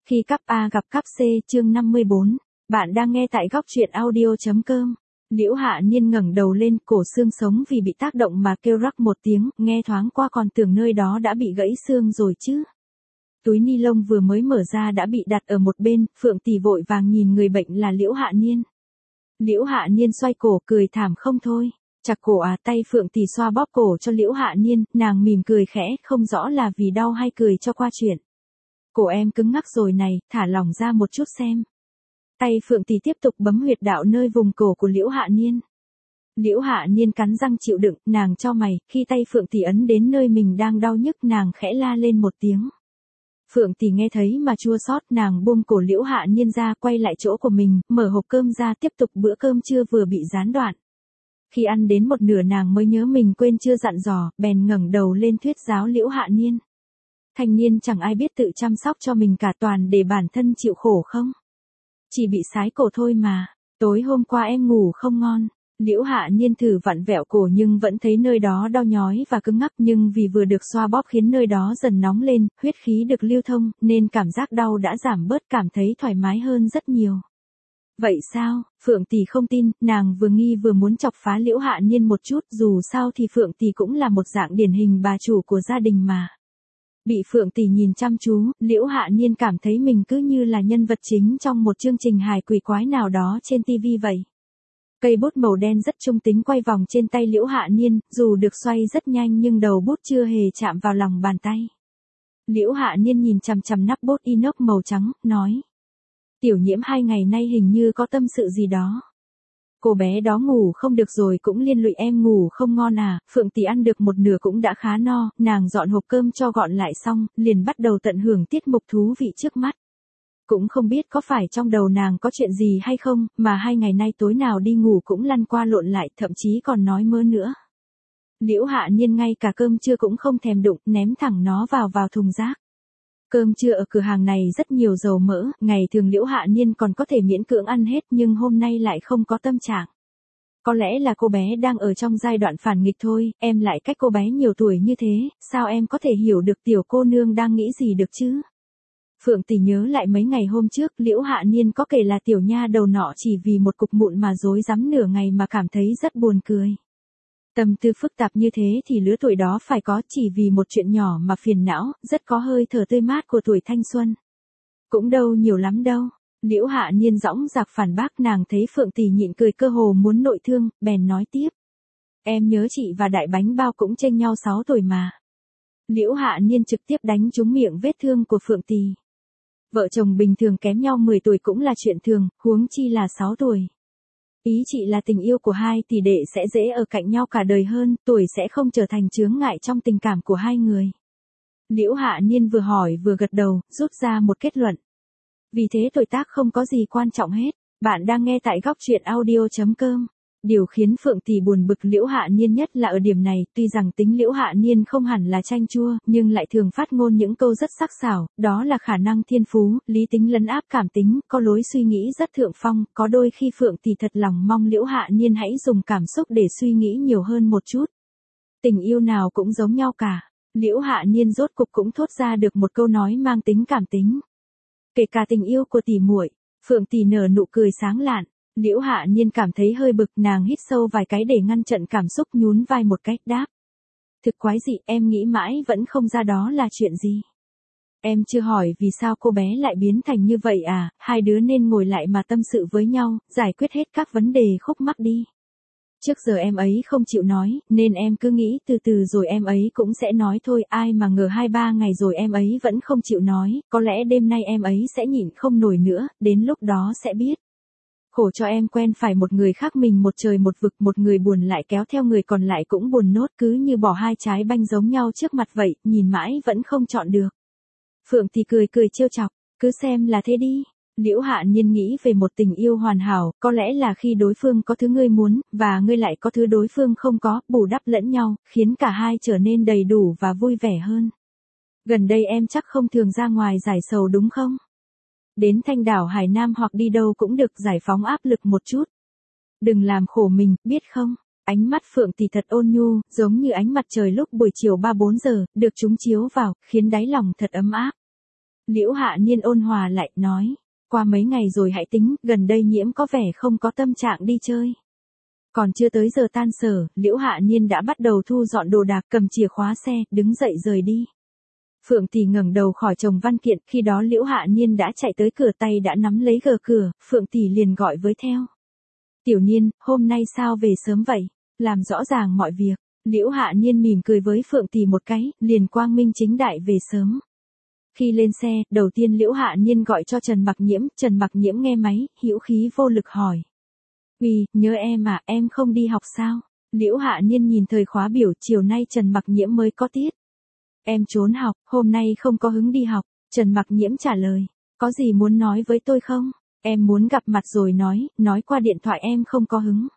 Khi cắp A gặp cắp C chương 54, bạn đang nghe tại góc truyện audio.com. Liễu Hạ Niên ngẩng đầu lên, cổ xương sống vì bị tác động mà kêu rắc một tiếng, nghe thoáng qua còn tưởng nơi đó đã bị gãy xương rồi chứ. Túi ni lông vừa mới mở ra đã bị đặt ở một bên, Phượng Tỷ vội vàng nhìn người bệnh là Liễu Hạ Niên. Liễu Hạ Niên xoay cổ cười thảm không thôi. Chặt cổ à, tay Phượng Tỷ xoa bóp cổ cho Liễu Hạ Niên, nàng mỉm cười khẽ, không rõ là vì đau hay cười cho qua chuyện. Cổ em cứng ngắc rồi này, thả lỏng ra một chút xem. Tay Phượng Tỷ tiếp tục bấm huyệt đạo nơi vùng cổ của Liễu Hạ Niên. Liễu Hạ Niên cắn răng chịu đựng, nàng cho mày, khi tay Phượng Tỷ ấn đến nơi mình đang đau nhức nàng khẽ la lên một tiếng. Phượng Tỷ nghe thấy mà chua xót, nàng buông cổ Liễu Hạ Niên ra, quay lại chỗ của mình, mở hộp cơm ra tiếp tục bữa cơm trưa vừa bị gián đoạn. Khi ăn đến một nửa nàng mới nhớ mình quên chưa dặn dò, bèn ngẩng đầu lên thuyết giáo Liễu Hạ Niên. Thanh niên chẳng ai biết tự chăm sóc cho mình cả, toàn để bản thân chịu khổ không? Chỉ bị sái cổ thôi mà, tối hôm qua em ngủ không ngon. Liễu Hạ Niên thử vặn vẹo cổ nhưng vẫn thấy nơi đó đau nhói và cứng ngắc, nhưng vì vừa được xoa bóp khiến nơi đó dần nóng lên, huyết khí được lưu thông, nên cảm giác đau đã giảm bớt, cảm thấy thoải mái hơn rất nhiều. Vậy sao? Phượng Tỷ không tin, nàng vừa nghi vừa muốn chọc phá Liễu Hạ Niên một chút, dù sao thì Phượng Tỷ cũng là một dạng điển hình bà chủ của gia đình mà. Bị Phượng Tỷ nhìn chăm chú, Liễu Hạ Niên cảm thấy mình cứ như là nhân vật chính trong một chương trình hài quỷ quái nào đó trên TV vậy. Cây bút màu đen rất trung tính quay vòng trên tay Liễu Hạ Niên, dù được xoay rất nhanh nhưng đầu bút chưa hề chạm vào lòng bàn tay. Liễu Hạ Niên nhìn chằm chằm nắp bút inox màu trắng, nói. Tiểu Nhiễm 2 ngày nay hình như có tâm sự gì đó. Cô bé đó ngủ không được rồi cũng liên lụy em ngủ không ngon à. Phượng Tỷ ăn được một nửa cũng đã khá no, nàng dọn hộp cơm cho gọn lại xong, liền bắt đầu tận hưởng tiết mục thú vị trước mắt. Cũng không biết có phải trong đầu nàng có chuyện gì hay không, mà 2 ngày nay tối nào đi ngủ cũng lăn qua lộn lại, thậm chí còn nói mơ nữa. Liễu Hạ Niên ngay cả cơm trưa cũng không thèm đụng, ném thẳng nó vào thùng rác. Cơm trưa ở cửa hàng này rất nhiều dầu mỡ, ngày thường Liễu Hạ Niên còn có thể miễn cưỡng ăn hết nhưng hôm nay lại không có tâm trạng. Có lẽ là cô bé đang ở trong giai đoạn phản nghịch thôi, em lại cách cô bé nhiều tuổi như thế, sao em có thể hiểu được tiểu cô nương đang nghĩ gì được chứ? Phượng Tỷ nhớ lại mấy ngày hôm trước Liễu Hạ Niên có kể là tiểu nha đầu nọ chỉ vì một cục mụn mà rối rắm nửa ngày mà cảm thấy rất buồn cười. Tâm tư phức tạp như thế thì lứa tuổi đó phải có, chỉ vì một chuyện nhỏ mà phiền não, rất có hơi thở tươi mát của tuổi thanh xuân. Cũng đâu nhiều lắm đâu. Liễu Hạ Niên dõng dạc phản bác, nàng thấy Phượng Tỷ nhịn cười cơ hồ muốn nội thương, bèn nói tiếp. Em nhớ chị và Đại Bánh Bao cũng chênh nhau 6 tuổi mà. Liễu Hạ Niên trực tiếp đánh trúng miệng vết thương của Phượng Tỷ. Vợ chồng bình thường kém nhau 10 tuổi cũng là chuyện thường, huống chi là 6 tuổi. Ý chị là tình yêu của hai tỷ đệ sẽ dễ ở cạnh nhau cả đời hơn, tuổi sẽ không trở thành chướng ngại trong tình cảm của hai người. Liễu Hạ Niên vừa hỏi vừa gật đầu, rút ra một kết luận. Vì thế tuổi tác không có gì quan trọng hết. Bạn đang nghe tại góc truyện audio.com. Điều khiến Phượng Tỷ buồn bực Liễu Hạ Niên nhất là ở điểm này, tuy rằng tính Liễu Hạ Niên không hẳn là chanh chua, nhưng lại thường phát ngôn những câu rất sắc sảo, đó là khả năng thiên phú, lý tính lấn áp cảm tính, có lối suy nghĩ rất thượng phong, có đôi khi Phượng Tỷ thật lòng mong Liễu Hạ Niên hãy dùng cảm xúc để suy nghĩ nhiều hơn một chút. Tình yêu nào cũng giống nhau cả. Liễu Hạ Niên rốt cục cũng thốt ra được một câu nói mang tính cảm tính. Kể cả tình yêu của tỷ muội. Phượng Tỷ nở nụ cười sáng lạn. Liễu Hạ Niên cảm thấy hơi bực, nàng hít sâu vài cái để ngăn chặn cảm xúc, nhún vai một cách đáp. Thực quái dị, em nghĩ mãi vẫn không ra đó là chuyện gì. Em chưa hỏi vì sao cô bé lại biến thành như vậy à, hai đứa nên ngồi lại mà tâm sự với nhau, giải quyết hết các vấn đề khúc mắc đi. Trước giờ em ấy không chịu nói, nên em cứ nghĩ từ từ rồi em ấy cũng sẽ nói thôi, ai mà ngờ 2-3 ngày rồi em ấy vẫn không chịu nói, có lẽ đêm nay em ấy sẽ nhịn không nổi nữa, đến lúc đó sẽ biết. Khổ cho em quen phải một người khác mình một trời một vực, một người buồn lại kéo theo người còn lại cũng buồn nốt, cứ như bỏ hai trái banh giống nhau trước mặt vậy, nhìn mãi vẫn không chọn được. Phượng Tỷ cười trêu chọc, cứ xem là thế đi. Liễu Hạ Niên nghĩ về một tình yêu hoàn hảo, có lẽ là khi đối phương có thứ ngươi muốn, và ngươi lại có thứ đối phương không có, bù đắp lẫn nhau, khiến cả hai trở nên đầy đủ và vui vẻ hơn. Gần đây em chắc không thường ra ngoài giải sầu đúng không? Đến Thanh đảo Hải Nam hoặc đi đâu cũng được, giải phóng áp lực một chút. Đừng làm khổ mình, biết không? Ánh mắt Phượng Tỷ thật ôn nhu, giống như ánh mặt trời lúc buổi chiều 3-4 giờ, được chúng chiếu vào, khiến đáy lòng thật ấm áp. Liễu Hạ Niên ôn hòa lại, nói. Qua mấy ngày rồi hãy tính, gần đây Nhiễm có vẻ không có tâm trạng đi chơi. Còn chưa tới giờ tan sở, Liễu Hạ Niên đã bắt đầu thu dọn đồ đạc, cầm chìa khóa xe, đứng dậy rời đi. Phượng Tỷ ngẩng đầu khỏi chồng văn kiện, khi đó Liễu Hạ Niên đã chạy tới cửa, tay đã nắm lấy gờ cửa, Phượng Tỷ liền gọi với theo. Tiểu Niên, hôm nay sao về sớm vậy? Làm rõ ràng mọi việc. Liễu Hạ Niên mỉm cười với Phượng Tỷ một cái, liền quang minh chính đại về sớm. Khi lên xe, đầu tiên Liễu Hạ Niên gọi cho Trần Mặc Nhiễm, Trần Mặc Nhiễm nghe máy, hữu khí vô lực hỏi. Uy, nhớ em à, em không đi học sao? Liễu Hạ Niên nhìn thời khóa biểu, chiều nay Trần Mặc Nhiễm mới có tiết. Em trốn học, hôm nay không có hứng đi học. Trần Mặc Nhiễm trả lời. Có gì muốn nói với tôi không? Em muốn gặp mặt rồi nói qua điện thoại em không có hứng.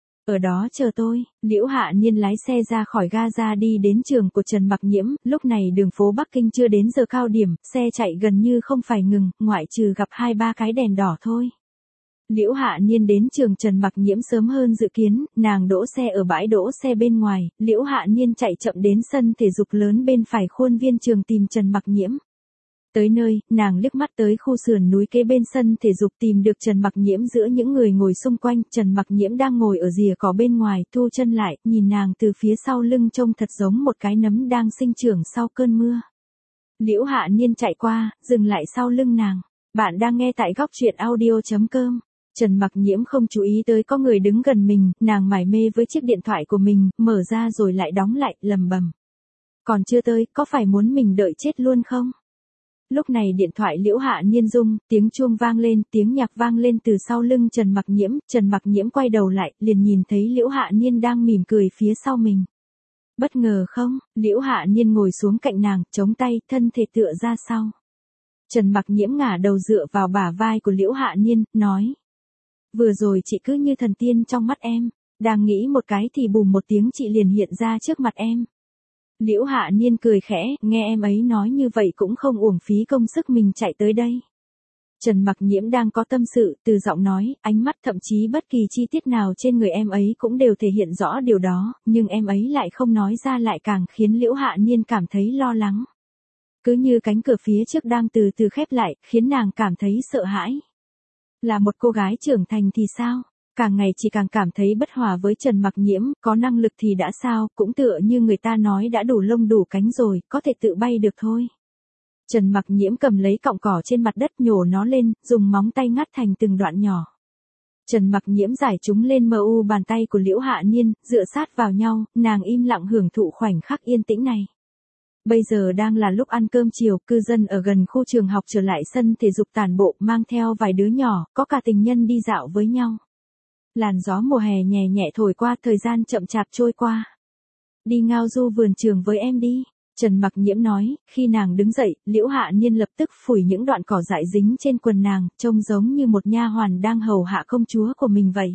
Ở đó chờ tôi. Liễu Hạ Niên lái xe ra khỏi ga đi đến trường của Trần Mặc Nhiễm, lúc này đường phố Bắc Kinh chưa đến giờ cao điểm, xe chạy gần như không phải ngừng, ngoại trừ gặp 2-3 cái đèn đỏ thôi. Liễu Hạ Niên đến trường Trần Mặc Nhiễm sớm hơn dự kiến, nàng đỗ xe ở bãi đỗ xe bên ngoài, Liễu Hạ Niên chạy chậm đến sân thể dục lớn bên phải khuôn viên trường tìm Trần Mặc Nhiễm. Tới nơi, nàng liếc mắt tới khu sườn núi kế bên sân thể dục tìm được Trần Mặc Nhiễm giữa những người ngồi xung quanh, Trần Mặc Nhiễm đang ngồi ở rìa cỏ bên ngoài, thu chân lại, nhìn nàng từ phía sau lưng trông thật giống một cái nấm đang sinh trưởng sau cơn mưa. Liễu Hạ Niên chạy qua, dừng lại sau lưng nàng. Bạn đang nghe tại góc truyện audio.com. Trần Mặc Nhiễm không chú ý tới có người đứng gần mình, nàng mải mê với chiếc điện thoại của mình, mở ra rồi lại đóng lại, lầm bầm. Còn chưa tới, có phải muốn mình đợi chết luôn không? Lúc này điện thoại Liễu Hạ Niên rung, tiếng chuông vang lên, tiếng nhạc vang lên từ sau lưng Trần Mặc Nhiễm quay đầu lại, liền nhìn thấy Liễu Hạ Niên đang mỉm cười phía sau mình. Bất ngờ không? Liễu Hạ Niên ngồi xuống cạnh nàng, chống tay, thân thể tựa ra sau. Trần Mặc Nhiễm ngả đầu dựa vào bả vai của Liễu Hạ Niên, nói. Vừa rồi chị cứ như thần tiên trong mắt em, đang nghĩ một cái thì bùm một tiếng chị liền hiện ra trước mặt em. Liễu Hạ Niên cười khẽ, nghe em ấy nói như vậy cũng không uổng phí công sức mình chạy tới đây. Trần Mặc Nhiễm đang có tâm sự, từ giọng nói, ánh mắt thậm chí bất kỳ chi tiết nào trên người em ấy cũng đều thể hiện rõ điều đó, nhưng em ấy lại không nói ra lại càng khiến Liễu Hạ Niên cảm thấy lo lắng. Cứ như cánh cửa phía trước đang từ từ khép lại, khiến nàng cảm thấy sợ hãi. Là một cô gái trưởng thành thì sao? Càng ngày chỉ càng cảm thấy bất hòa với Trần Mặc Nhiễm, có năng lực thì đã sao, cũng tựa như người ta nói đã đủ lông đủ cánh rồi, có thể tự bay được thôi. Trần Mặc Nhiễm cầm lấy cọng cỏ trên mặt đất nhổ nó lên, dùng móng tay ngắt thành từng đoạn nhỏ. Trần Mặc Nhiễm giải chúng lên mu bàn tay của Liễu Hạ Niên, dựa sát vào nhau, nàng im lặng hưởng thụ khoảnh khắc yên tĩnh này. Bây giờ đang là lúc ăn cơm chiều, cư dân ở gần khu trường học trở lại sân thể dục tản bộ, mang theo vài đứa nhỏ, có cả tình nhân đi dạo với nhau. Làn gió mùa hè nhẹ nhẹ thổi qua, thời gian chậm chạp trôi qua. Đi ngao du vườn trường với em đi, Trần Mặc Nhiễm nói, khi nàng đứng dậy, Liễu Hạ Niên lập tức phủi những đoạn cỏ dại dính trên quần nàng, trông giống như một nha hoàn đang hầu hạ công chúa của mình vậy.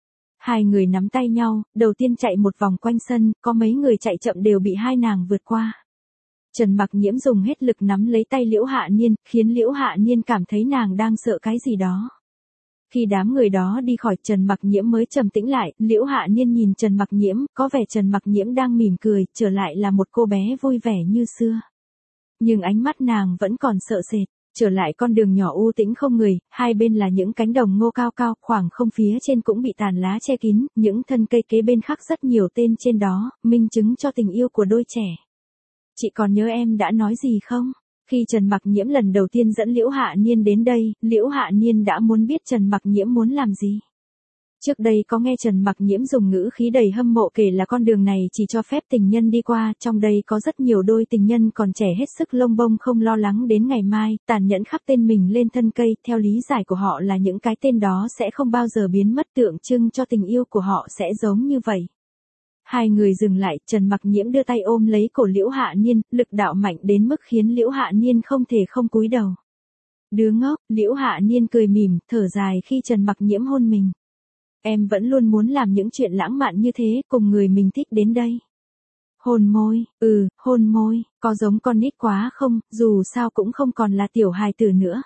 Hai người nắm tay nhau, đầu tiên chạy một vòng quanh sân, có mấy người chạy chậm đều bị hai nàng vượt qua. Trần Mặc Nhiễm dùng hết lực nắm lấy tay Liễu Hạ Niên, khiến Liễu Hạ Niên cảm thấy nàng đang sợ cái gì đó. Khi đám người đó đi khỏi, Trần Mặc Nhiễm mới trầm tĩnh lại, Liễu Hạ Niên nhìn Trần Mặc Nhiễm, có vẻ Trần Mặc Nhiễm đang mỉm cười, trở lại là một cô bé vui vẻ như xưa. Nhưng ánh mắt nàng vẫn còn sợ sệt, trở lại con đường nhỏ u tĩnh không người, hai bên là những cánh đồng ngô cao cao, khoảng không phía trên cũng bị tàn lá che kín, những thân cây kế bên khắc rất nhiều tên trên đó, minh chứng cho tình yêu của đôi trẻ. Chị còn nhớ em đã nói gì không? Khi Trần Mặc Nhiễm lần đầu tiên dẫn Liễu Hạ Niên đến đây, Liễu Hạ Niên đã muốn biết Trần Mặc Nhiễm muốn làm gì. Trước đây có nghe Trần Mặc Nhiễm dùng ngữ khí đầy hâm mộ kể là con đường này chỉ cho phép tình nhân đi qua, trong đây có rất nhiều đôi tình nhân còn trẻ hết sức lông bông không lo lắng đến ngày mai, tàn nhẫn khắc tên mình lên thân cây, theo lý giải của họ là những cái tên đó sẽ không bao giờ biến mất, tượng trưng cho tình yêu của họ sẽ giống như vậy. Hai người dừng lại, Trần Mặc Nhiễm đưa tay ôm lấy cổ Liễu Hạ Niên, lực đạo mạnh đến mức khiến Liễu Hạ Niên không thể không cúi đầu. Đứa ngốc, Liễu Hạ Niên cười mỉm, thở dài khi Trần Mặc Nhiễm hôn mình. Em vẫn luôn muốn làm những chuyện lãng mạn như thế, cùng người mình thích đến đây. Hôn môi, hôn môi, có giống con nít quá không, dù sao cũng không còn là tiểu hài tử nữa.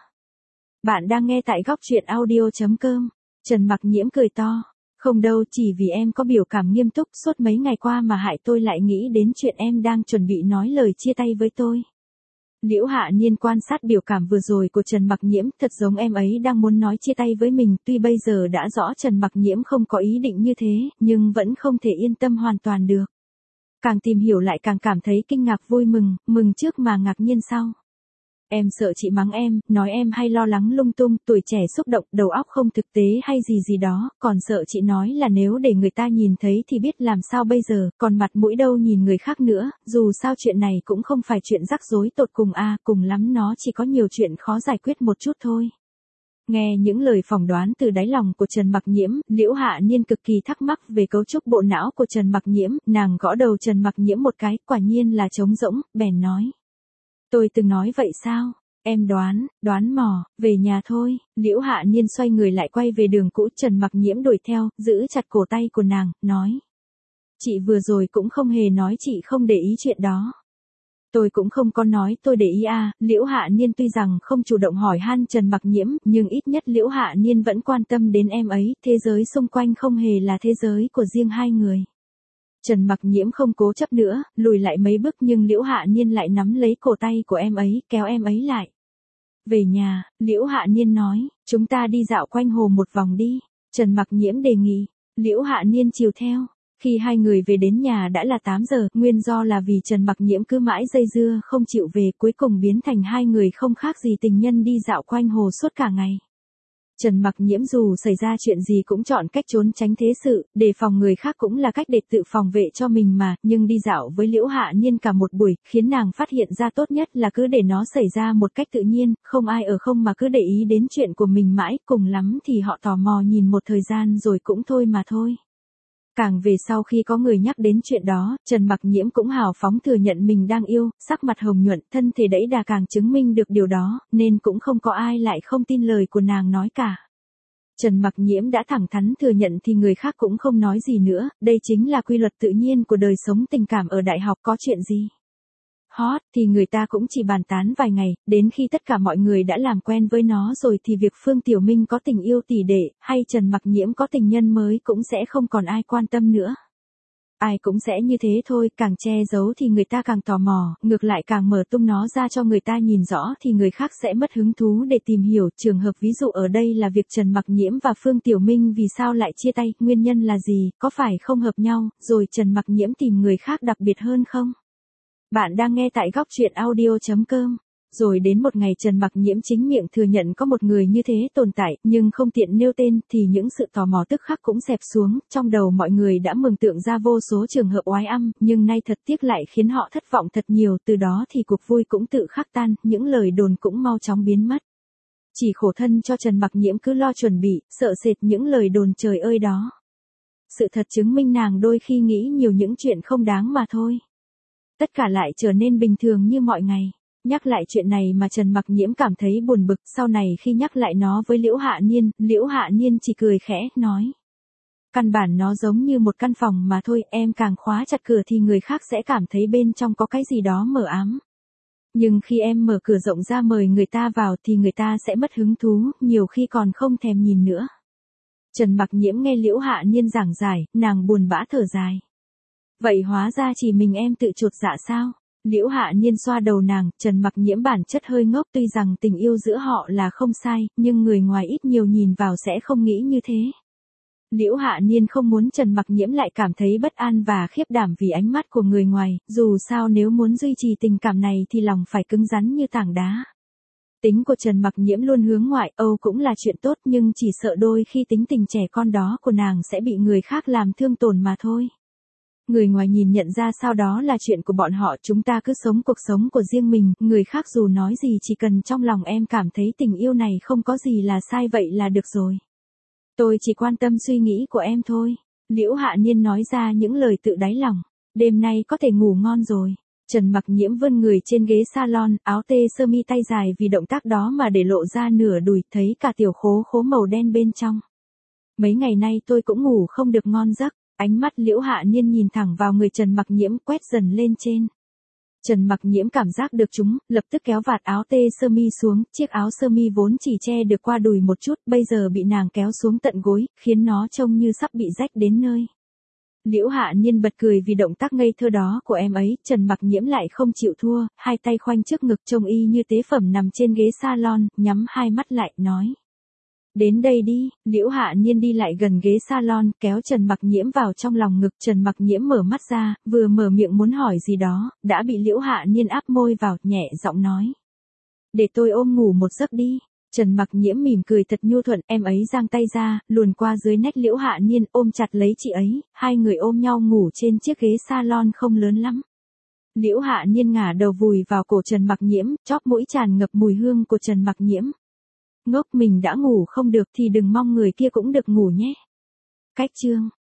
Bạn đang nghe tại góc truyện audio.com, Trần Mặc Nhiễm cười to. Không đâu, chỉ vì em có biểu cảm nghiêm túc suốt mấy ngày qua mà hại tôi lại nghĩ đến chuyện em đang chuẩn bị nói lời chia tay với tôi. Liễu Hạ Niên quan sát biểu cảm vừa rồi của Trần Mặc Nhiễm, thật giống em ấy đang muốn nói chia tay với mình, tuy bây giờ đã rõ Trần Mặc Nhiễm không có ý định như thế, nhưng vẫn không thể yên tâm hoàn toàn được. Càng tìm hiểu lại càng cảm thấy kinh ngạc vui mừng, mừng trước mà ngạc nhiên sau. Em sợ chị mắng em, nói em hay lo lắng lung tung, tuổi trẻ xúc động, đầu óc không thực tế hay gì gì đó, còn sợ chị nói là nếu để người ta nhìn thấy thì biết làm sao bây giờ, còn mặt mũi đâu nhìn người khác nữa, dù sao chuyện này cũng không phải chuyện rắc rối tột cùng cùng lắm nó chỉ có nhiều chuyện khó giải quyết một chút thôi. Nghe những lời phỏng đoán từ đáy lòng của Trần Mặc Nhiễm, Liễu Hạ Niên cực kỳ thắc mắc về cấu trúc bộ não của Trần Mặc Nhiễm, nàng gõ đầu Trần Mặc Nhiễm một cái, quả nhiên là trống rỗng, bèn nói. Tôi từng nói vậy sao? Em đoán mò, về nhà thôi. Liễu Hạ Niên xoay người lại quay về đường cũ, Trần Mặc Nhiễm đuổi theo, giữ chặt cổ tay của nàng, nói. Chị vừa rồi cũng không hề nói chị không để ý chuyện đó. Tôi cũng không có nói tôi để ý Liễu Hạ Niên tuy rằng không chủ động hỏi han Trần Mặc Nhiễm, nhưng ít nhất Liễu Hạ Niên vẫn quan tâm đến em ấy, thế giới xung quanh không hề là thế giới của riêng hai người. Trần Mặc Nhiễm không cố chấp nữa, lùi lại mấy bước nhưng Liễu Hạ Niên lại nắm lấy cổ tay của em ấy, kéo em ấy lại. Về nhà, Liễu Hạ Niên nói, chúng ta đi dạo quanh hồ một vòng đi. Trần Mặc Nhiễm đề nghị, Liễu Hạ Niên chiều theo. Khi hai người về đến nhà đã là 8 giờ, nguyên do là vì Trần Mặc Nhiễm cứ mãi dây dưa không chịu về, cuối cùng biến thành hai người không khác gì tình nhân đi dạo quanh hồ suốt cả ngày. Trần Mặc Nhiễm dù xảy ra chuyện gì cũng chọn cách trốn tránh thế sự, đề phòng người khác cũng là cách để tự phòng vệ cho mình mà, nhưng đi dạo với Liễu Hạ Niên cả một buổi, khiến nàng phát hiện ra tốt nhất là cứ để nó xảy ra một cách tự nhiên, không ai ở không mà cứ để ý đến chuyện của mình mãi, cùng lắm thì họ tò mò nhìn một thời gian rồi cũng thôi mà thôi. Càng về sau khi có người nhắc đến chuyện đó, Trần Mặc Nhiễm cũng hào phóng thừa nhận mình đang yêu, sắc mặt hồng nhuận, thân thể đẫy đà càng chứng minh được điều đó, nên cũng không có ai lại không tin lời của nàng nói cả. Trần Mặc Nhiễm đã thẳng thắn thừa nhận thì người khác cũng không nói gì nữa, đây chính là quy luật tự nhiên của đời sống tình cảm ở đại học, có chuyện gì hot thì người ta cũng chỉ bàn tán vài ngày, đến khi tất cả mọi người đã làm quen với nó rồi thì việc Phương Tiểu Minh có tình yêu tỷ đệ, hay Trần Mặc Nhiễm có tình nhân mới cũng sẽ không còn ai quan tâm nữa. Ai cũng sẽ như thế thôi, càng che giấu thì người ta càng tò mò, ngược lại càng mở tung nó ra cho người ta nhìn rõ thì người khác sẽ mất hứng thú để tìm hiểu. Trường hợp ví dụ ở đây là việc Trần Mặc Nhiễm và Phương Tiểu Minh vì sao lại chia tay, nguyên nhân là gì, có phải không hợp nhau, rồi Trần Mặc Nhiễm tìm người khác đặc biệt hơn không? Bạn đang nghe tại góc truyện audio.com. Rồi đến một ngày Trần Mặc Nhiễm chính miệng thừa nhận có một người như thế tồn tại, nhưng không tiện nêu tên, thì những sự tò mò tức khắc cũng xẹp xuống, trong đầu mọi người đã mường tượng ra vô số trường hợp oái âm, nhưng nay thật tiếc lại khiến họ thất vọng thật nhiều, từ đó thì cuộc vui cũng tự khắc tan, những lời đồn cũng mau chóng biến mất. Chỉ khổ thân cho Trần Mặc Nhiễm cứ lo chuẩn bị, sợ sệt những lời đồn trời ơi đó. Sự thật chứng minh nàng đôi khi nghĩ nhiều những chuyện không đáng mà thôi. Tất cả lại trở nên bình thường như mọi ngày. Nhắc lại chuyện này mà Trần Mặc Nhiễm cảm thấy buồn bực, sau này khi nhắc lại nó với Liễu Hạ Niên chỉ cười khẽ, nói. Căn bản nó giống như một căn phòng mà thôi, em càng khóa chặt cửa thì người khác sẽ cảm thấy bên trong có cái gì đó mờ ám. Nhưng khi em mở cửa rộng ra mời người ta vào thì người ta sẽ mất hứng thú, nhiều khi còn không thèm nhìn nữa. Trần Mặc Nhiễm nghe Liễu Hạ Niên giảng giải, nàng buồn bã thở dài. Vậy hóa ra chỉ mình em tự chột dạ sao? Liễu Hạ Niên xoa đầu nàng, Trần Mặc Nhiễm bản chất hơi ngốc, tuy rằng tình yêu giữa họ là không sai, nhưng người ngoài ít nhiều nhìn vào sẽ không nghĩ như thế. Liễu Hạ Niên không muốn Trần Mặc Nhiễm lại cảm thấy bất an và khiếp đảm vì ánh mắt của người ngoài, dù sao nếu muốn duy trì tình cảm này thì lòng phải cứng rắn như tảng đá. Tính của Trần Mặc Nhiễm luôn hướng ngoại, cũng là chuyện tốt, nhưng chỉ sợ đôi khi tính tình trẻ con đó của nàng sẽ bị người khác làm thương tổn mà thôi. Người ngoài nhìn nhận ra sao đó là chuyện của bọn họ, chúng ta cứ sống cuộc sống của riêng mình, người khác dù nói gì chỉ cần trong lòng em cảm thấy tình yêu này không có gì là sai vậy là được rồi. Tôi chỉ quan tâm suy nghĩ của em thôi. Liễu Hạ Niên nói ra những lời tự đáy lòng. Đêm nay có thể ngủ ngon rồi. Trần Mặc Nhiễm vươn người trên ghế salon, áo tê sơ mi tay dài vì động tác đó mà để lộ ra nửa đùi, thấy cả tiểu khố khố màu đen bên trong. Mấy ngày nay tôi cũng ngủ không được ngon giấc. Ánh mắt Liễu Hạ Niên nhìn thẳng vào người Trần Mặc Nhiễm, quét dần lên trên. Trần Mặc Nhiễm cảm giác được chúng, lập tức kéo vạt áo tê sơ mi xuống, chiếc áo sơ mi vốn chỉ che được qua đùi một chút, bây giờ bị nàng kéo xuống tận gối, khiến nó trông như sắp bị rách đến nơi. Liễu Hạ Niên bật cười vì động tác ngây thơ đó của em ấy, Trần Mặc Nhiễm lại không chịu thua, hai tay khoanh trước ngực trông y như tế phẩm nằm trên ghế salon, nhắm hai mắt lại, nói. Đến đây đi, Liễu Hạ Niên đi lại gần ghế salon, kéo Trần Mặc Nhiễm vào trong lòng ngực. Trần Mặc Nhiễm mở mắt ra, vừa mở miệng muốn hỏi gì đó, đã bị Liễu Hạ Niên áp môi vào, nhẹ giọng nói. Để tôi ôm ngủ một giấc đi. Trần Mặc Nhiễm mỉm cười thật nhu thuận, em ấy giang tay ra, luồn qua dưới nách Liễu Hạ Niên, ôm chặt lấy chị ấy, hai người ôm nhau ngủ trên chiếc ghế salon không lớn lắm. Liễu Hạ Niên ngả đầu vùi vào cổ Trần Mặc Nhiễm, chóp mũi tràn ngập mùi hương của Trần Mặc Nhiễm. Ngốc, mình đã ngủ không được thì đừng mong người kia cũng được ngủ nhé. Cách chương